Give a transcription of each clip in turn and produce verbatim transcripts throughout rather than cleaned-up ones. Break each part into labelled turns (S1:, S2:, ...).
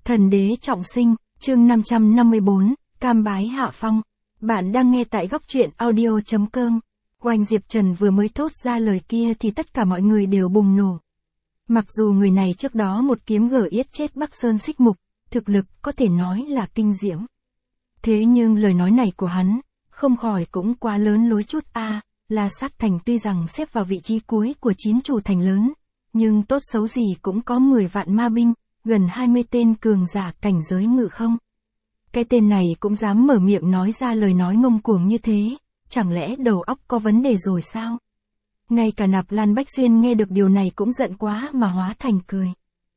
S1: Thần đế trọng sinh, chương năm trăm năm mươi bốn, cam bái hạ phong. Bạn đang nghe tại góc truyện audio chấm com. Oanh Diệp Trần vừa mới thốt ra lời kia thì tất cả mọi người đều bùng nổ. Mặc dù người này trước đó một kiếm gở yết chết Bắc Sơn Xích Mục, thực lực có thể nói là kinh diễm. Thế nhưng lời nói này của hắn, không khỏi cũng quá lớn lối chút a. À, La Sát Thành tuy rằng xếp vào vị trí cuối của chín chủ thành lớn, nhưng tốt xấu gì cũng có mười vạn ma binh, gần hai mươi tên cường giả cảnh giới ngự không. Cái tên này cũng dám mở miệng nói ra lời nói ngông cuồng như thế, chẳng lẽ đầu óc có vấn đề rồi sao? Ngay cả Nạp Lan Bách Xuyên nghe được điều này cũng giận quá mà hóa thành cười.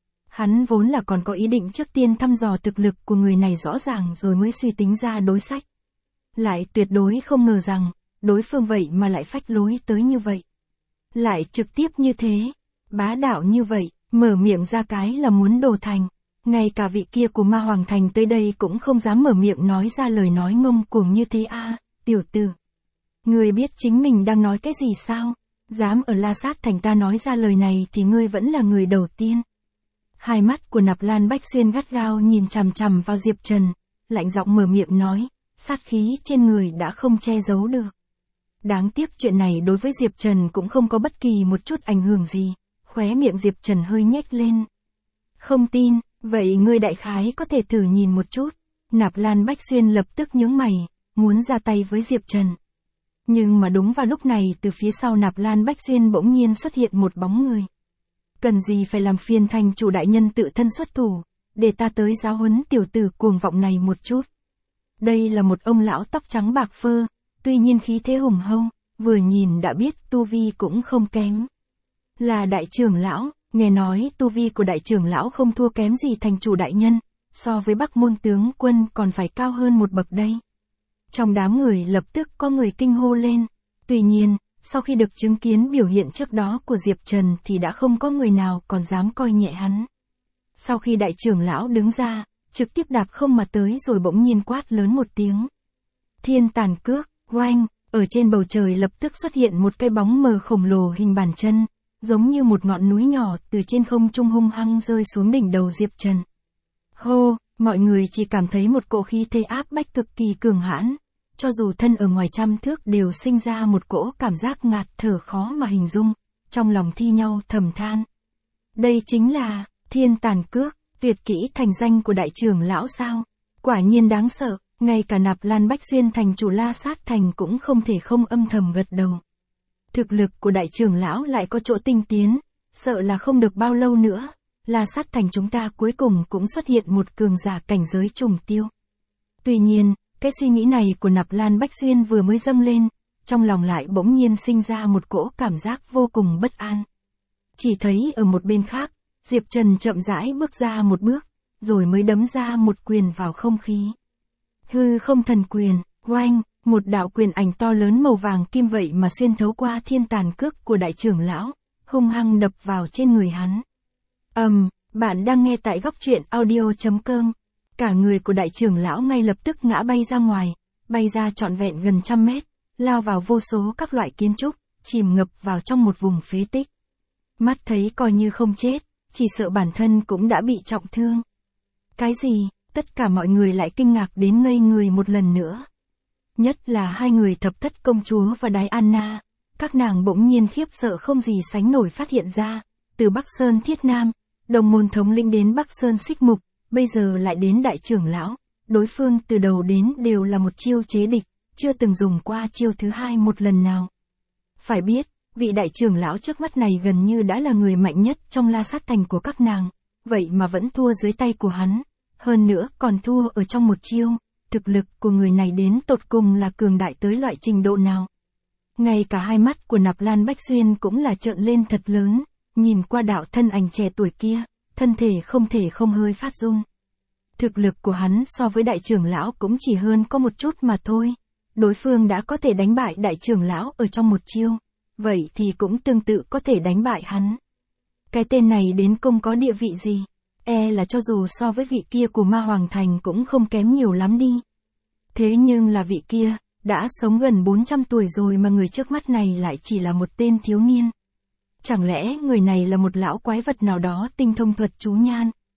S1: Hắn vốn là còn có ý định trước tiên thăm dò thực lực của người này rõ ràng rồi mới suy tính ra đối sách. Lại tuyệt đối không ngờ rằng, đối phương vậy mà lại phách lối tới như vậy. Lại trực tiếp như thế, bá đạo như vậy, mở miệng ra cái là muốn đồ thành. Ngay cả vị kia của Ma Hoàng Thành tới đây cũng không dám mở miệng nói ra lời nói ngông cuồng như thế a. À, tiểu tử. Ngươi biết chính mình đang nói cái gì sao? Dám ở La Sát Thành ta nói ra lời này thì ngươi vẫn là người đầu tiên. Hai mắt của Nạp Lan Bách Xuyên gắt gao nhìn chằm chằm vào Diệp Trần, lạnh giọng mở miệng nói, sát khí trên người đã không che giấu được. Đáng tiếc chuyện này đối với Diệp Trần cũng không có bất kỳ một chút ảnh hưởng gì, khóe miệng Diệp Trần hơi nhếch lên. Không tin, vậy ngươi đại khái có thể thử nhìn một chút. Nạp Lan Bách Xuyên lập tức nhướng mày, muốn ra tay với Diệp Trần. Nhưng mà đúng vào lúc này từ phía sau Nạp Lan Bách Xuyên bỗng nhiên xuất hiện một bóng người. Cần gì phải làm phiền thành chủ đại nhân tự thân xuất thủ, để ta tới giáo huấn tiểu tử cuồng vọng này một chút. Đây là một ông lão tóc trắng bạc phơ, tuy nhiên khí thế hùng hông, vừa nhìn đã biết tu vi cũng không kém. Là đại trưởng lão, nghe nói tu vi của đại trưởng lão không thua kém gì thành chủ đại nhân, so với Bắc Môn tướng quân còn phải cao hơn một bậc đây. Trong đám người lập tức có người kinh hô lên, tuy nhiên, sau khi được chứng kiến biểu hiện trước đó của Diệp Trần thì đã không có người nào còn dám coi nhẹ hắn. Sau khi đại trưởng lão đứng ra, trực tiếp đạp không mà tới rồi bỗng nhiên quát lớn một tiếng. Thiên Tàn Cước, oanh, ở trên bầu trời lập tức xuất hiện một cái bóng mờ khổng lồ hình bàn chân, giống như một ngọn núi nhỏ từ trên không trung hung hăng rơi xuống đỉnh đầu Diệp Trần. Hô, mọi người chỉ cảm thấy một cỗ khí thế áp bách cực kỳ cường hãn, cho dù thân ở ngoài trăm thước đều sinh ra một cỗ cảm giác ngạt thở khó mà hình dung, trong lòng thi nhau thầm than. Đây chính là Thiên Tàn Cước, tuyệt kỹ thành danh của đại trưởng lão sao? Quả nhiên đáng sợ, ngay cả Nạp Lan Bách Xuyên thành chủ La Sát Thành cũng không thể không âm thầm gật đầu. Thực lực của đại trưởng lão lại có chỗ tinh tiến, sợ là không được bao lâu nữa, La Sát Thành chúng ta cuối cùng cũng xuất hiện một cường giả cảnh giới trùng tiêu. Tuy nhiên, cái suy nghĩ này của Nạp Lan Bách Xuyên vừa mới dâng lên, trong lòng lại bỗng nhiên sinh ra một cỗ cảm giác vô cùng bất an. Chỉ thấy ở một bên khác, Diệp Trần chậm rãi bước ra một bước, rồi mới đấm ra một quyền vào không khí. Hư không thần quyền, oanh, một đạo quyền ảnh to lớn màu vàng kim vậy mà xuyên thấu qua Thiên Tàn Cước của đại trưởng lão, hung hăng đập vào trên người hắn. Ầm, um, bạn đang nghe tại góc truyện audio chấm com. Cả người của đại trưởng lão ngay lập tức ngã bay ra ngoài, bay ra trọn vẹn gần trăm mét, lao vào vô số các loại kiến trúc, chìm ngập vào trong một vùng phế tích. Mắt thấy coi như không chết, chỉ sợ bản thân cũng đã bị trọng thương. Cái gì? Tất cả mọi người lại kinh ngạc đến ngây người một lần nữa. Nhất là hai người Thập Thất Công Chúa và Đái Anna, các nàng bỗng nhiên khiếp sợ không gì sánh nổi phát hiện ra, từ Bắc Sơn Thiết Nam, đồng môn thống lĩnh đến Bắc Sơn Xích Mục, bây giờ lại đến đại trưởng lão, đối phương từ đầu đến đều là một chiêu chế địch, chưa từng dùng qua chiêu thứ hai một lần nào. Phải biết, vị đại trưởng lão trước mắt này gần như đã là người mạnh nhất trong La Sát Thành của các nàng, vậy mà vẫn thua dưới tay của hắn, hơn nữa còn thua ở trong một chiêu, thực lực của người này đến tột cùng là cường đại tới loại trình độ nào. Ngay cả hai mắt của Nạp Lan Bách Xuyên cũng là trợn lên thật lớn, nhìn qua đạo thân ảnh trẻ tuổi kia, thân thể không thể không hơi phát run. Thực lực của hắn so với đại trưởng lão cũng chỉ hơn có một chút mà thôi. Đối phương đã có thể đánh bại đại trưởng lão ở trong một chiêu, vậy thì cũng tương tự có thể đánh bại hắn. Cái tên này đến cùng có địa vị gì? E là cho dù so với vị kia của Ma Hoàng Thành cũng không kém nhiều lắm đi. Thế nhưng là vị kia, đã sống gần bốn trăm tuổi rồi mà người trước mắt này lại chỉ là một tên thiếu niên. Chẳng lẽ người này là một lão quái vật nào đó tinh thông thuật chú nhan?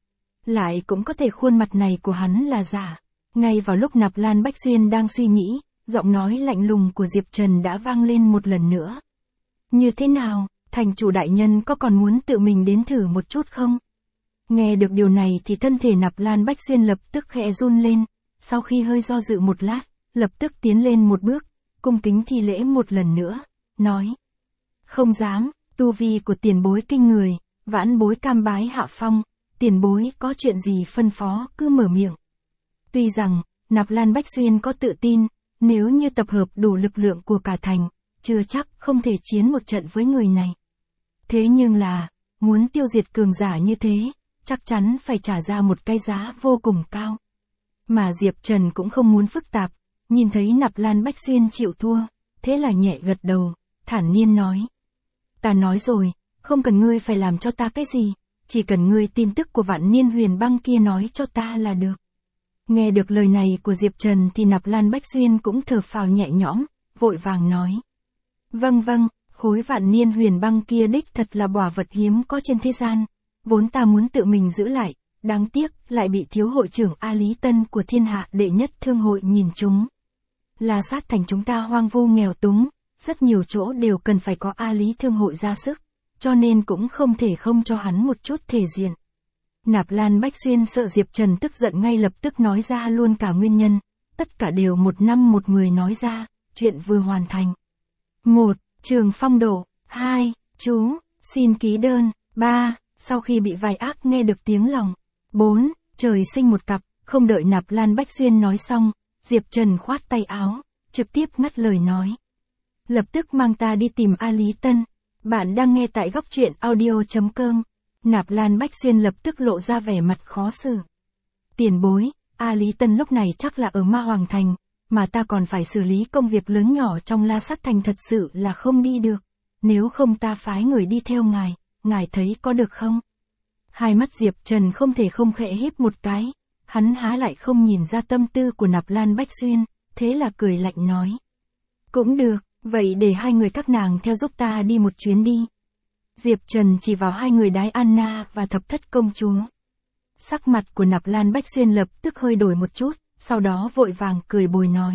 S1: Lại cũng có thể khuôn mặt này của hắn là giả. Ngay vào lúc Nạp Lan Bách Xuyên đang suy nghĩ, giọng nói lạnh lùng của Diệp Trần đã vang lên một lần nữa. Như thế nào, thành chủ đại nhân có còn muốn tự mình đến thử một chút không? Nghe được điều này thì thân thể Nạp Lan Bách Xuyên lập tức khẽ run lên, sau khi hơi do dự một lát, lập tức tiến lên một bước, cung kính thi lễ một lần nữa, nói. Không dám, tu vi của tiền bối kinh người, vãn bối cam bái hạ phong, tiền bối có chuyện gì phân phó cứ mở miệng. Tuy rằng, Nạp Lan Bách Xuyên có tự tin, nếu như tập hợp đủ lực lượng của cả thành, chưa chắc không thể chiến một trận với người này. Thế nhưng là, muốn tiêu diệt cường giả như thế, chắc chắn phải trả ra một cái giá vô cùng cao. Mà Diệp Trần cũng không muốn phức tạp, nhìn thấy Nạp Lan Bách Xuyên chịu thua, thế là nhẹ gật đầu, thản nhiên nói. Ta nói rồi, không cần ngươi phải làm cho ta cái gì, chỉ cần ngươi tin tức của Vạn Niên Huyền Băng kia nói cho ta là được. Nghe được lời này của Diệp Trần thì Nạp Lan Bách Xuyên cũng thở phào nhẹ nhõm, vội vàng nói. Vâng vâng, khối Vạn Niên Huyền Băng kia đích thật là báu vật hiếm có trên thế gian, vốn ta muốn tự mình giữ lại, đáng tiếc lại bị thiếu hội trưởng A Lý Tân của thiên hạ đệ nhất thương hội nhìn trúng. La Sát thành chúng ta hoang vu nghèo túng, rất nhiều chỗ đều cần phải có A Lý thương hội ra sức, cho nên cũng không thể không cho hắn một chút thể diện. Nạp Lan Bách Xuyên sợ Diệp Trần tức giận ngay lập tức nói ra luôn cả nguyên nhân, tất cả đều một năm một người nói ra, chuyện vừa hoàn thành. một. Trường phong độ. hai. Chú, xin ký đơn. ba. Sau khi bị vài ác nghe được tiếng lòng. bốn. Trời sinh một cặp, không đợi Nạp Lan Bách Xuyên nói xong, Diệp Trần khoát tay áo, trực tiếp ngắt lời nói. Lập tức mang ta đi tìm A Lý Tân. Bạn đang nghe tại góc truyện audio.com. Nạp Lan Bách Xuyên lập tức lộ ra vẻ mặt khó xử. Tiền bối, A Lý Tân lúc này chắc là ở Ma Hoàng Thành, mà ta còn phải xử lý công việc lớn nhỏ trong La Sát Thành thật sự là không đi được. Nếu không ta phái người đi theo ngài, ngài thấy có được không? Hai mắt Diệp Trần không thể không khẽ híp một cái, hắn há lại không nhìn ra tâm tư của Nạp Lan Bách Xuyên, thế là cười lạnh nói. Cũng được, vậy để hai người các nàng theo giúp ta đi một chuyến đi. Diệp Trần chỉ vào hai người Đái Anna và Thập Thất Công Chúa. Sắc mặt của Nạp Lan Bách Xuyên lập tức hơi đổi một chút, sau đó vội vàng cười bồi nói.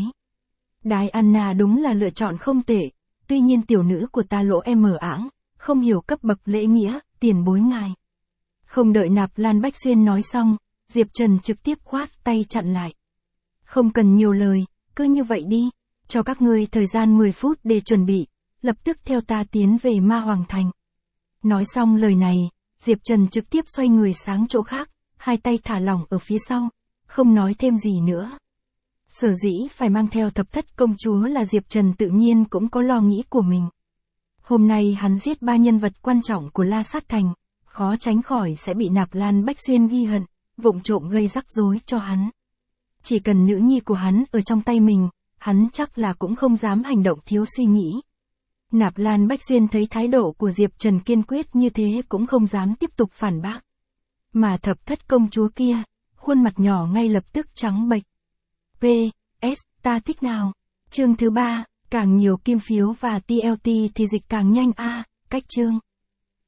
S1: Đái Anna đúng là lựa chọn không tệ, tuy nhiên tiểu nữ của ta lỗ em mở ảng, không hiểu cấp bậc lễ nghĩa, tiền bối ngài. Không đợi Nạp Lan Bách Xuyên nói xong, Diệp Trần trực tiếp khoát tay chặn lại. Không cần nhiều lời, cứ như vậy đi, cho các ngươi thời gian mười phút để chuẩn bị, lập tức theo ta tiến về Ma Hoàng Thành. Nói xong lời này, Diệp Trần trực tiếp xoay người sang chỗ khác, hai tay thả lỏng ở phía sau, không nói thêm gì nữa. Sở dĩ phải mang theo Thập Thất Công Chúa là Diệp Trần tự nhiên cũng có lo nghĩ của mình. Hôm nay hắn giết ba nhân vật quan trọng của La Sát Thành, khó tránh khỏi sẽ bị Nạp Lan Bách Xuyên ghi hận, vụng trộm gây rắc rối cho hắn. Chỉ cần nữ nhi của hắn ở trong tay mình, hắn chắc là cũng không dám hành động thiếu suy nghĩ. Nạp Lan Bách Xuyên thấy thái độ của Diệp Trần kiên quyết như thế cũng không dám tiếp tục phản bác. Mà Thập Thất Công Chúa kia, khuôn mặt nhỏ ngay lập tức trắng bệch. P S ta thích nào? Chương thứ ba, càng nhiều kim phiếu và T L T thì dịch càng nhanh a, cách chương.